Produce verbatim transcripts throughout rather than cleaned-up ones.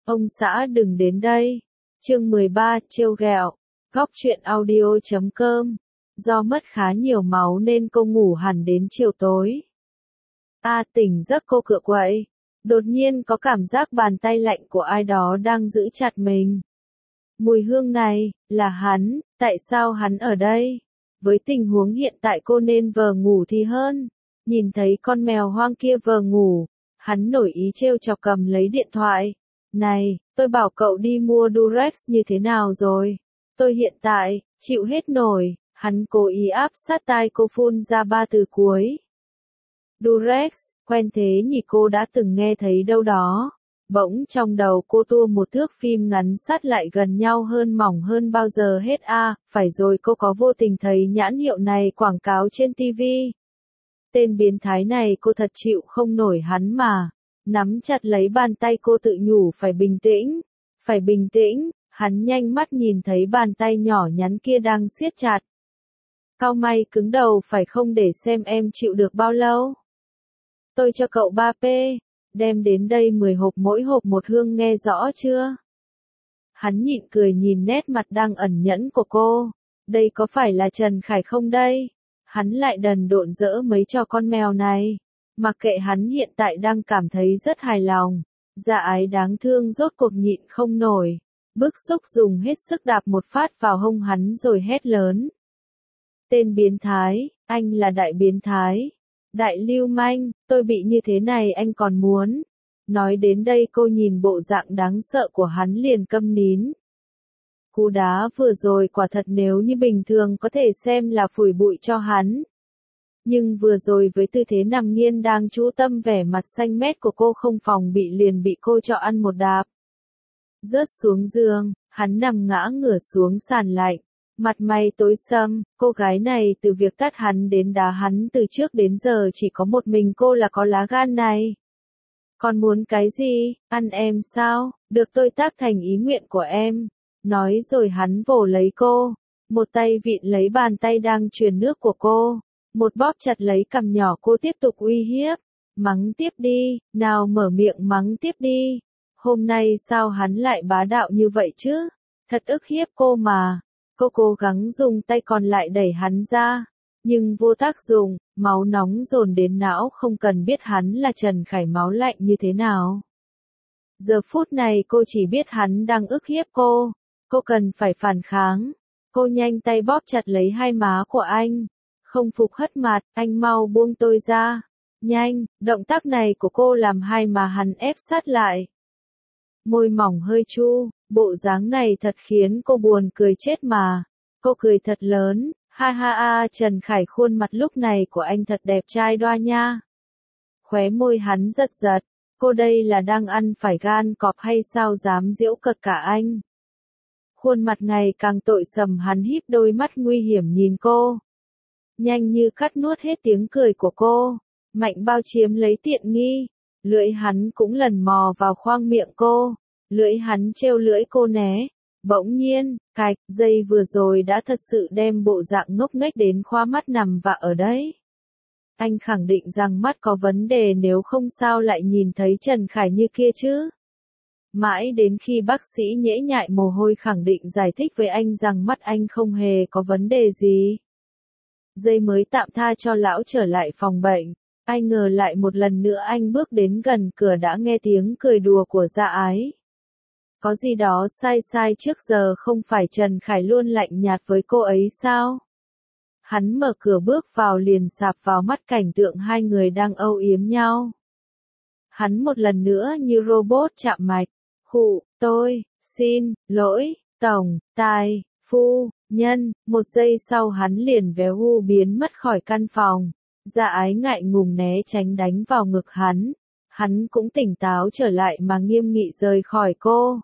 Ông xã đừng đến đây. Chương mười ba, trêu ghẹo. Góc truyện audio chấm com. Do mất khá nhiều máu nên cô ngủ hẳn đến chiều tối. A tỉnh giấc cô cựa quậy. Đột nhiên có cảm giác bàn tay lạnh của ai đó đang giữ chặt mình. Mùi hương này, là hắn, tại sao hắn ở đây? Với tình huống hiện tại cô nên vờ ngủ thì hơn. Nhìn thấy con mèo hoang kia vờ ngủ, hắn nổi ý trêu chọc cầm lấy điện thoại. Này, tôi bảo cậu đi mua Durex như thế nào rồi? Tôi hiện tại, chịu hết nổi, hắn cố ý áp sát tai cô phun ra ba từ cuối. Durex, quen thế nhỉ, cô đã từng nghe thấy đâu đó. Bỗng trong đầu cô tua một thước phim ngắn sát lại gần nhau hơn mỏng hơn bao giờ hết a, à, phải rồi, cô có vô tình thấy nhãn hiệu này quảng cáo trên ti vi. Tên biến thái này, cô thật chịu không nổi hắn mà. Nắm chặt lấy bàn tay cô tự nhủ phải bình tĩnh, phải bình tĩnh, hắn nhanh mắt nhìn thấy bàn tay nhỏ nhắn kia đang siết chặt. Cao mày cứng đầu phải không, để xem em chịu được bao lâu. Tôi cho cậu ba pê, đem đến đây mười hộp, mỗi hộp một hương, nghe rõ chưa? Hắn nhịn cười nhìn nét mặt đang ẩn nhẫn của cô. Đây có phải là Trần Khải không đây? Hắn lại đần độn dỡ mấy cho con mèo này. Mặc kệ hắn hiện tại đang cảm thấy rất hài lòng. Dạ ái đáng thương rốt cuộc nhịn không nổi. Bức xúc dùng hết sức đạp một phát vào hông hắn rồi hét lớn. Tên biến thái, anh là đại biến thái. Đại lưu manh, tôi bị như thế này anh còn muốn. Nói đến đây cô nhìn bộ dạng đáng sợ của hắn liền câm nín. Cú đá vừa rồi quả thật nếu như bình thường có thể xem là phủi bụi cho hắn. Nhưng vừa rồi với tư thế nằm nghiêng đang chú tâm vẻ mặt xanh mét của cô không phòng bị liền bị cô cho ăn một đạp. Rớt xuống giường, hắn nằm ngã ngửa xuống sàn lạnh. Mặt mày tối sầm, cô gái này từ việc tát hắn đến đá hắn từ trước đến giờ chỉ có một mình cô là có lá gan này. Còn muốn cái gì, ăn em sao, được tôi tác thành ý nguyện của em. Nói rồi hắn vồ lấy cô, một tay vịn lấy bàn tay đang truyền nước của cô, một bóp chặt lấy cằm nhỏ cô tiếp tục uy hiếp. Mắng tiếp đi, nào mở miệng mắng tiếp đi. Hôm nay sao hắn lại bá đạo như vậy chứ, thật ức hiếp cô mà. Cô cố gắng dùng tay còn lại đẩy hắn ra, nhưng vô tác dụng, máu nóng dồn đến não, không cần biết hắn là Trần Khải máu lạnh như thế nào. Giờ phút này cô chỉ biết hắn đang ức hiếp cô, cô cần phải phản kháng. Cô nhanh tay bóp chặt lấy hai má của anh, không phục hất mặt, anh mau buông tôi ra. Nhanh, động tác này của cô làm hai má hắn ép sát lại. Môi mỏng hơi chu, bộ dáng này thật khiến cô buồn cười chết mà. Cô cười thật lớn, ha ha a, Trần Khải khuôn mặt lúc này của anh thật đẹp trai đoa nha. Khóe môi hắn giật giật, cô đây là đang ăn phải gan cọp hay sao dám giễu cợt cả anh. Khuôn mặt ngày càng tội sầm, hắn híp đôi mắt nguy hiểm nhìn cô. Nhanh như cắt nuốt hết tiếng cười của cô, mạnh bao chiếm lấy tiện nghi. Lưỡi hắn cũng lần mò vào khoang miệng cô, lưỡi hắn trêu lưỡi cô né. Bỗng nhiên, cạch, giây vừa rồi đã thật sự đem bộ dạng ngốc nghếch đến khoa mắt nằm vạ ở đấy. Anh khẳng định rằng mắt có vấn đề, nếu không sao lại nhìn thấy Trần Khải như kia chứ. Mãi đến khi bác sĩ nhễ nhại mồ hôi khẳng định giải thích với anh rằng mắt anh không hề có vấn đề gì. Giây mới tạm tha cho lão trở lại phòng bệnh. Ai ngờ lại một lần nữa anh bước đến gần cửa đã nghe tiếng cười đùa của Dạ Ái. Có gì đó sai sai, trước giờ không phải Trần Khải luôn lạnh nhạt với cô ấy sao? Hắn mở cửa bước vào liền sạp vào mắt cảnh tượng hai người đang âu yếm nhau. Hắn một lần nữa như robot chạm mạch. Khụ, tôi, xin, lỗi, tổng, tài, phu, nhân. Một giây sau hắn liền véo hu biến mất khỏi căn phòng. Dạ Ái ngại ngùng né tránh đánh vào ngực hắn. Hắn cũng tỉnh táo trở lại mà nghiêm nghị rời khỏi cô.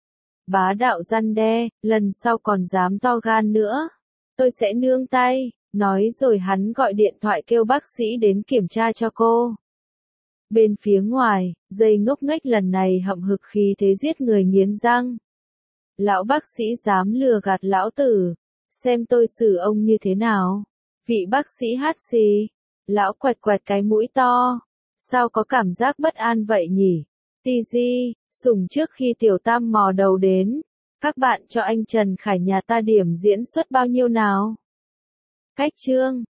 Bá đạo răn đe, lần sau còn dám to gan nữa, tôi sẽ nương tay. Nói rồi hắn gọi điện thoại kêu bác sĩ đến kiểm tra cho cô. Bên phía ngoài, dây ngốc nghếch lần này hậm hực khí thế giết người nghiến răng. Lão bác sĩ dám lừa gạt lão tử, xem tôi xử ông như thế nào. Vị bác sĩ hát xì. Lão quẹt quẹt cái mũi to. Sao có cảm giác bất an vậy nhỉ? Tì di, Sùng trước khi Tiểu Tam mò đầu đến, các bạn cho anh Trần Khải nhà ta điểm diễn xuất bao nhiêu nào? Cách chương